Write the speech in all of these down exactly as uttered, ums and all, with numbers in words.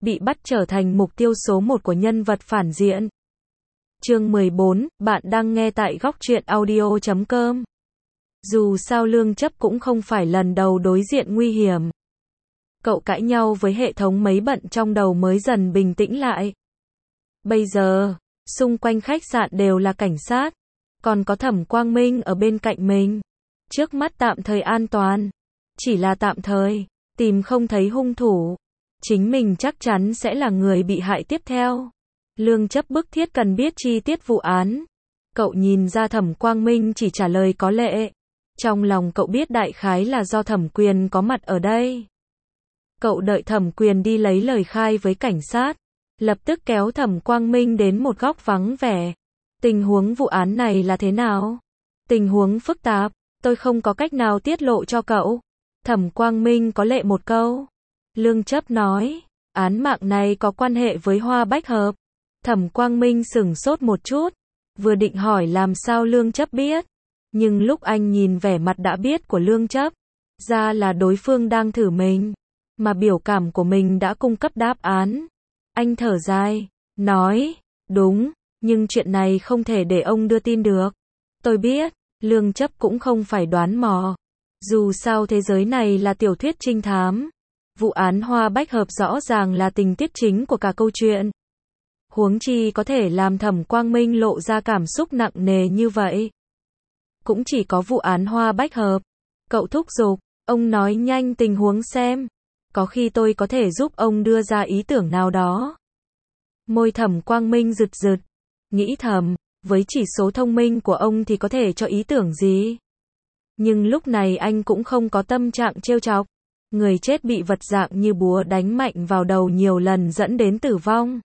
bị bắt trở thành mục tiêu số một của nhân vật phản diện. Chương mười bốn, bạn đang nghe tại góc truyện audio chấm com. Dù sao Lương Chấp cũng không phải lần đầu đối diện nguy hiểm. Cậu cãi nhau với hệ thống mấy bận trong đầu mới dần bình tĩnh lại. Bây giờ, xung quanh khách sạn đều là cảnh sát, còn có Thẩm Quang Minh ở bên cạnh mình. Trước mắt tạm thời an toàn, chỉ là tạm thời, tìm không thấy hung thủ. Chính mình chắc chắn sẽ là người bị hại tiếp theo. Lương Chấp bức thiết cần biết chi tiết vụ án. Cậu nhìn ra Thẩm Quang Minh chỉ trả lời có lệ. Trong lòng cậu biết đại khái là do Thẩm Quyền có mặt ở đây. Cậu đợi Thẩm Quyền đi lấy lời khai với cảnh sát, lập tức kéo Thẩm Quang Minh đến một góc vắng vẻ. Tình huống vụ án này là thế nào? Tình huống phức tạp, tôi không có cách nào tiết lộ cho cậu. Thẩm Quang Minh có lệ một câu. Lương Chấp nói, án mạng này có quan hệ với Hoa Bách Hợp. Thẩm Quang Minh sửng sốt một chút, vừa định hỏi làm sao Lương Chấp biết. Nhưng lúc anh nhìn vẻ mặt đã biết của Lương Chấp, ra là đối phương đang thử mình, mà biểu cảm của mình đã cung cấp đáp án. Anh thở dài, nói, đúng, nhưng chuyện này không thể để ông đưa tin được. Tôi biết, Lương Chấp cũng không phải đoán mò. Dù sao thế giới này là tiểu thuyết trinh thám. Vụ án Hoa Bách Hợp rõ ràng là tình tiết chính của cả câu chuyện. Huống chi có thể làm Thẩm Quang Minh lộ ra cảm xúc nặng nề như vậy. Cũng chỉ có vụ án Hoa Bách Hợp. Cậu thúc giục, ông nói nhanh tình huống xem. Có khi tôi có thể giúp ông đưa ra ý tưởng nào đó. Môi Thẩm Quang Minh rực rực. Nghĩ thầm, với chỉ số thông minh của ông thì có thể cho ý tưởng gì. Nhưng lúc này anh cũng không có tâm trạng trêu chọc. Người chết bị vật dạng như búa đánh mạnh vào đầu nhiều lần dẫn đến tử vong.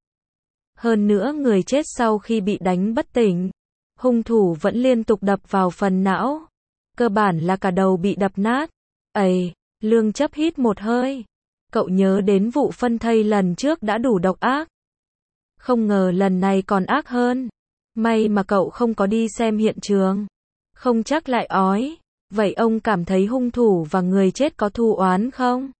Hơn nữa người chết sau khi bị đánh bất tỉnh. Hung thủ vẫn liên tục đập vào phần não. Cơ bản là cả đầu bị đập nát. Ây, Lương Chấp hít một hơi. Cậu nhớ đến vụ phân thây lần trước đã đủ độc ác. Không ngờ lần này còn ác hơn. May mà cậu không có đi xem hiện trường. Không chắc lại ói. Vậy ông cảm thấy hung thủ và người chết có thù oán không?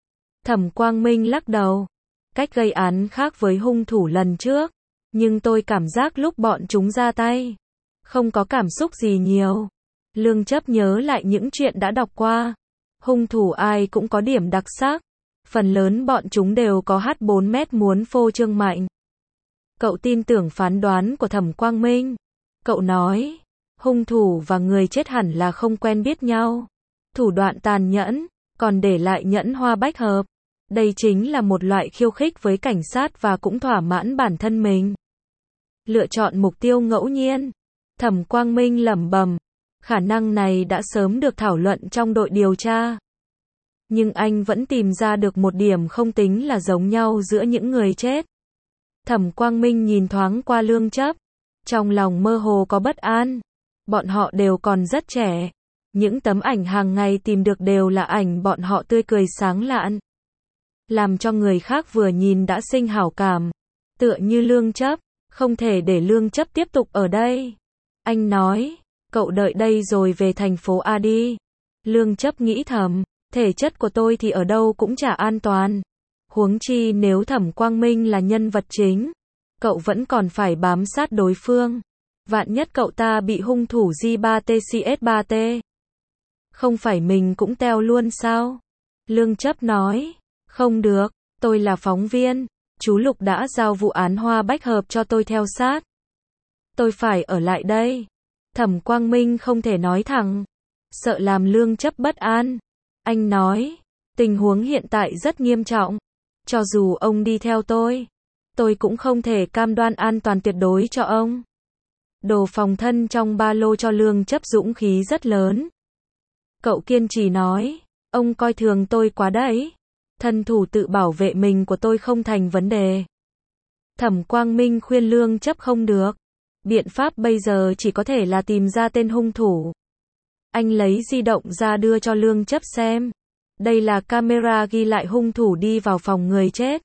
Thẩm Quang Minh lắc đầu. Cách gây án khác với hung thủ lần trước. Nhưng tôi cảm giác lúc bọn chúng ra tay, không có cảm xúc gì nhiều. Lương Chấp nhớ lại những chuyện đã đọc qua. Hung thủ ai cũng có điểm đặc sắc. Phần lớn bọn chúng đều có hát bốn mét muốn phô trương mạnh. Cậu tin tưởng phán đoán của Thẩm Quang Minh. Cậu nói, hung thủ và người chết hẳn là không quen biết nhau. Thủ đoạn tàn nhẫn, còn để lại nhẫn Hoa Bách Hợp. Đây chính là một loại khiêu khích với cảnh sát và cũng thỏa mãn bản thân mình. Lựa chọn mục tiêu ngẫu nhiên. Thẩm Quang Minh lẩm bẩm, khả năng này đã sớm được thảo luận trong đội điều tra. Nhưng anh vẫn tìm ra được một điểm không tính là giống nhau giữa những người chết. Thẩm Quang Minh nhìn thoáng qua Lương Chấp. Trong lòng mơ hồ có bất an. Bọn họ đều còn rất trẻ. Những tấm ảnh hàng ngày tìm được đều là ảnh bọn họ tươi cười sáng lạn. Làm cho người khác vừa nhìn đã sinh hảo cảm. Tựa như Lương Chấp. Không thể để Lương Chấp tiếp tục ở đây. Anh nói, cậu đợi đây rồi về thành phố A đi. Lương Chấp nghĩ thầm, thể chất của tôi thì ở đâu cũng chả an toàn. Huống chi nếu Thẩm Quang Minh là nhân vật chính, cậu vẫn còn phải bám sát đối phương. Vạn nhất cậu ta bị hung thủ G ba T C S ba T. Không phải mình cũng teo luôn sao? Lương Chấp nói, không được, tôi là phóng viên. Chú Lục đã giao vụ án Hoa Bách Hợp cho tôi theo sát. Tôi phải ở lại đây. Thẩm Quang Minh không thể nói thẳng. Sợ làm Lương Chấp bất an. Anh nói, tình huống hiện tại rất nghiêm trọng. Cho dù ông đi theo tôi, tôi cũng không thể cam đoan an toàn tuyệt đối cho ông. Đồ phòng thân trong ba lô cho Lương Chấp dũng khí rất lớn. Cậu kiên trì nói, ông coi thường tôi quá đấy. Thân thủ tự bảo vệ mình của tôi không thành vấn đề. Thẩm Quang Minh khuyên Lương Chấp không được. Biện pháp bây giờ chỉ có thể là tìm ra tên hung thủ. Anh lấy di động ra đưa cho Lương Chấp xem. Đây là camera ghi lại hung thủ đi vào phòng người chết.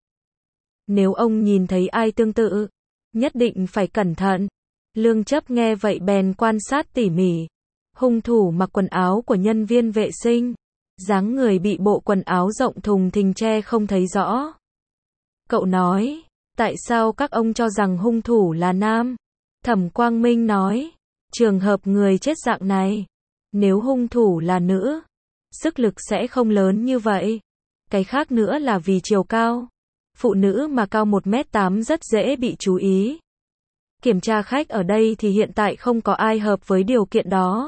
Nếu ông nhìn thấy ai tương tự, nhất định phải cẩn thận. Lương Chấp nghe vậy bèn quan sát tỉ mỉ. Hung thủ mặc quần áo của nhân viên vệ sinh. Dáng người bị bộ quần áo rộng thùng thình che không thấy rõ. Cậu nói, tại sao các ông cho rằng hung thủ là nam? Thẩm Quang Minh nói, trường hợp người chết dạng này, nếu hung thủ là nữ, sức lực sẽ không lớn như vậy. Cái khác nữa là vì chiều cao. Phụ nữ mà cao một mét tám rất dễ bị chú ý. Kiểm tra khách ở đây thì hiện tại không có ai hợp với điều kiện đó.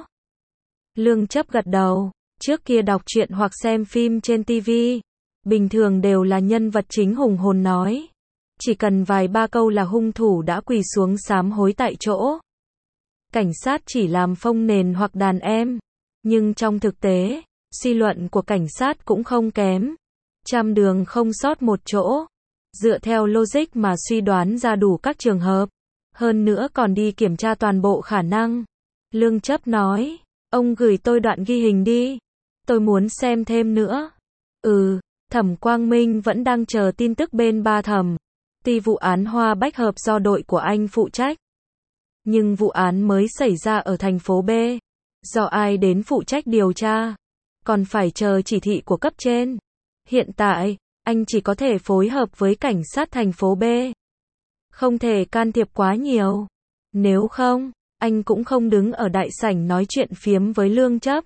Lương Chấp gật đầu, trước kia đọc truyện hoặc xem phim trên ti vi, bình thường đều là nhân vật chính hùng hồn nói. Chỉ cần vài ba câu là hung thủ đã quỳ xuống sám hối tại chỗ. Cảnh sát chỉ làm phông nền hoặc đàn em. Nhưng trong thực tế, suy luận của cảnh sát cũng không kém. Trăm đường không sót một chỗ. Dựa theo logic mà suy đoán ra đủ các trường hợp. Hơn nữa còn đi kiểm tra toàn bộ khả năng. Lương Chấp nói, ông gửi tôi đoạn ghi hình đi. Tôi muốn xem thêm nữa. Ừ, Thẩm Quang Minh vẫn đang chờ tin tức bên ba thẩm. Tuy vụ án Hoa Bách Hợp do đội của anh phụ trách. Nhưng vụ án mới xảy ra ở thành phố B. Do ai đến phụ trách điều tra? Còn phải chờ chỉ thị của cấp trên. Hiện tại, anh chỉ có thể phối hợp với cảnh sát thành phố B. Không thể can thiệp quá nhiều. Nếu không, anh cũng không đứng ở đại sảnh nói chuyện phiếm với Lương Chấp.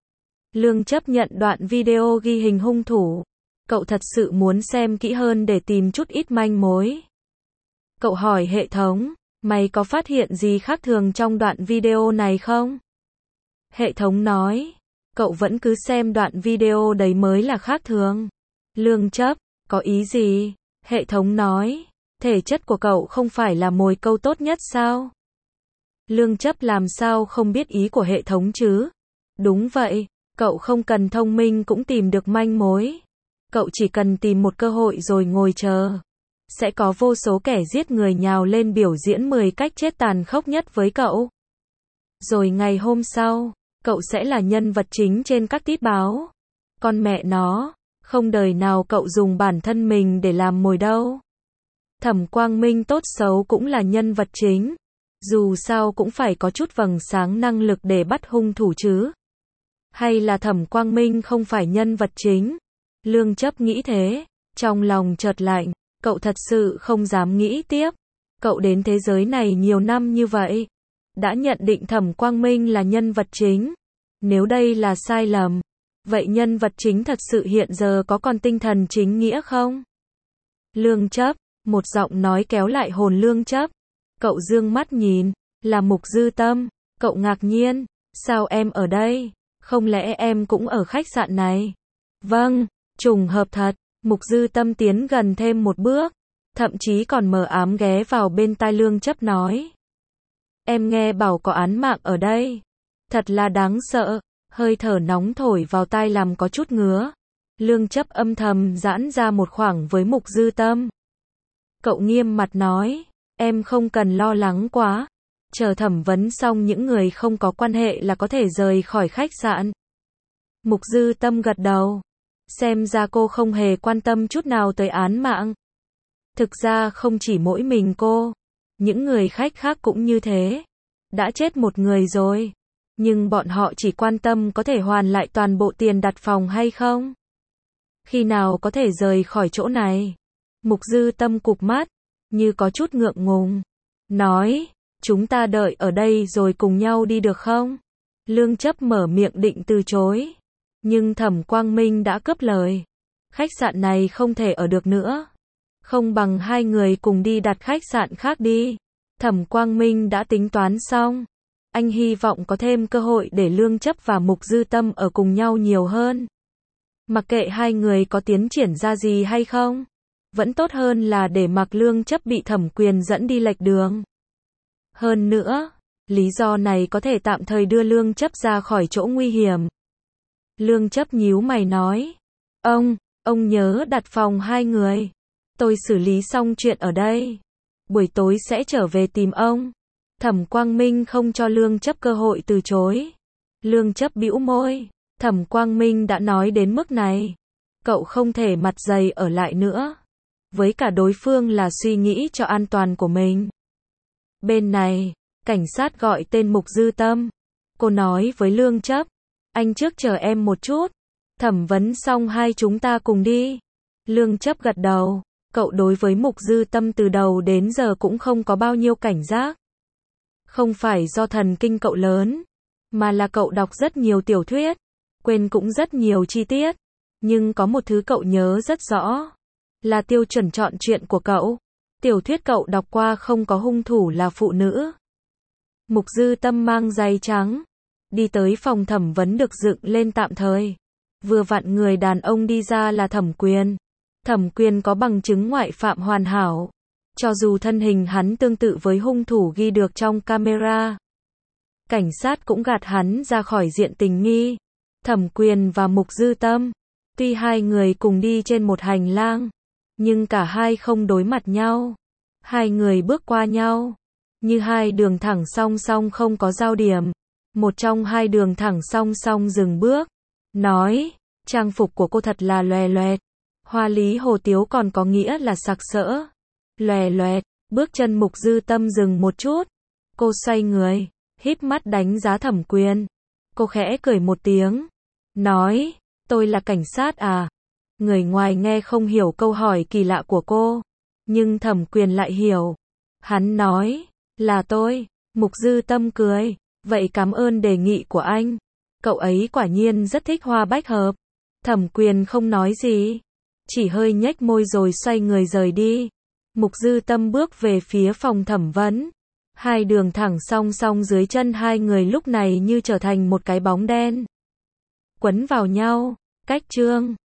Lương Chấp nhận đoạn video ghi hình hung thủ. Cậu thật sự muốn xem kỹ hơn để tìm chút ít manh mối. Cậu hỏi hệ thống, mày có phát hiện gì khác thường trong đoạn video này không? Hệ thống nói, cậu vẫn cứ xem đoạn video đấy mới là khác thường. Lương Chấp, có ý gì? Hệ thống nói, thể chất của cậu không phải là mồi câu tốt nhất sao? Lương Chấp làm sao không biết ý của hệ thống chứ? Đúng vậy, cậu không cần thông minh cũng tìm được manh mối. Cậu chỉ cần tìm một cơ hội rồi ngồi chờ. Sẽ có vô số kẻ giết người nhào lên biểu diễn mười cách chết tàn khốc nhất với cậu. Rồi ngày hôm sau, cậu sẽ là nhân vật chính trên các tít báo. Con mẹ nó, không đời nào cậu dùng bản thân mình để làm mồi đâu. Thẩm Quang Minh tốt xấu cũng là nhân vật chính. Dù sao cũng phải có chút vầng sáng năng lực để bắt hung thủ chứ. Hay là Thẩm Quang Minh không phải nhân vật chính? Lương Chấp nghĩ thế, trong lòng chợt lạnh, cậu thật sự không dám nghĩ tiếp. Cậu đến thế giới này nhiều năm như vậy, đã nhận định Thẩm Quang Minh là nhân vật chính. Nếu đây là sai lầm, vậy nhân vật chính thật sự hiện giờ có còn tinh thần chính nghĩa không? Lương Chấp, một giọng nói kéo lại hồn Lương Chấp. Cậu dương mắt nhìn, là Mục Dư Tâm. Cậu ngạc nhiên, sao em ở đây? Không lẽ em cũng ở khách sạn này? Vâng, trùng hợp thật. Mục Dư Tâm tiến gần thêm một bước, thậm chí còn mờ ám ghé vào bên tai Lương Chấp nói. Em nghe bảo có án mạng ở đây. Thật là đáng sợ, hơi thở nóng thổi vào tai làm có chút ngứa. Lương Chấp âm thầm giãn ra một khoảng với Mục Dư Tâm. Cậu nghiêm mặt nói, em không cần lo lắng quá. Chờ thẩm vấn xong những người không có quan hệ là có thể rời khỏi khách sạn. Mục Dư Tâm gật đầu. Xem ra cô không hề quan tâm chút nào tới án mạng. Thực ra không chỉ mỗi mình cô, những người khách khác cũng như thế. Đã chết một người rồi, nhưng bọn họ chỉ quan tâm có thể hoàn lại toàn bộ tiền đặt phòng hay không. Khi nào có thể rời khỏi chỗ này? Mục Dư Tâm cụp mắt, như có chút ngượng ngùng. Nói, chúng ta đợi ở đây rồi cùng nhau đi được không? Lương Chấp mở miệng định từ chối. Nhưng Thẩm Quang Minh đã cướp lời. Khách sạn này không thể ở được nữa. Không bằng hai người cùng đi đặt khách sạn khác đi. Thẩm Quang Minh đã tính toán xong. Anh hy vọng có thêm cơ hội để Lương Chấp và Mục Dư Tâm ở cùng nhau nhiều hơn. Mặc kệ hai người có tiến triển ra gì hay không, vẫn tốt hơn là để mặc Lương Chấp bị thẩm quyền dẫn đi lệch đường. Hơn nữa, lý do này có thể tạm thời đưa Lương Chấp ra khỏi chỗ nguy hiểm. Lương Chấp nhíu mày nói, ông, ông nhớ đặt phòng hai người. Tôi xử lý xong chuyện ở đây. Buổi tối sẽ trở về tìm ông. Thẩm Quang Minh không cho Lương Chấp cơ hội từ chối. Lương Chấp bĩu môi. Thẩm Quang Minh đã nói đến mức này. Cậu không thể mặt dày ở lại nữa. Với cả đối phương là suy nghĩ cho an toàn của mình. Bên này, cảnh sát gọi tên Mục Dư Tâm. Cô nói với Lương Chấp, anh trước chờ em một chút. Thẩm vấn xong hai chúng ta cùng đi. Lương Chấp gật đầu. Cậu đối với Mục Dư Tâm từ đầu đến giờ cũng không có bao nhiêu cảnh giác. Không phải do thần kinh cậu lớn, mà là cậu đọc rất nhiều tiểu thuyết, quên cũng rất nhiều chi tiết. Nhưng có một thứ cậu nhớ rất rõ, là tiêu chuẩn chọn truyện của cậu. Tiểu thuyết cậu đọc qua không có hung thủ là phụ nữ. Mục Dư Tâm mang giày trắng, đi tới phòng thẩm vấn được dựng lên tạm thời. Vừa vặn người đàn ông đi ra là Thẩm Quyền. Thẩm Quyền có bằng chứng ngoại phạm hoàn hảo. Cho dù thân hình hắn tương tự với hung thủ ghi được trong camera, cảnh sát cũng gạt hắn ra khỏi diện tình nghi. Thẩm Quyền và Mục Dư Tâm, tuy hai người cùng đi trên một hành lang, nhưng cả hai không đối mặt nhau. Hai người bước qua nhau, như hai đường thẳng song song không có giao điểm. Một trong hai đường thẳng song song dừng bước, nói, trang phục của cô thật là loè loẹt. Hoa lý hồ tiếu còn có nghĩa là sặc sỡ. Loè loẹt, bước chân Mục Dư Tâm dừng một chút. Cô xoay người, híp mắt đánh giá Thẩm Quyền. Cô khẽ cười một tiếng, nói, tôi là cảnh sát à? Người ngoài nghe không hiểu câu hỏi kỳ lạ của cô, nhưng Thẩm Quyền lại hiểu. Hắn nói, là tôi. Mục Dư Tâm cười, vậy cảm ơn đề nghị của anh. Cậu ấy quả nhiên rất thích hoa bách hợp. Thẩm Quyền không nói gì, chỉ hơi nhếch môi rồi xoay người rời đi. Mục Dư Tâm bước về phía phòng thẩm vấn. Hai đường thẳng song song dưới chân hai người lúc này như trở thành một cái bóng đen, quấn vào nhau. Cách chương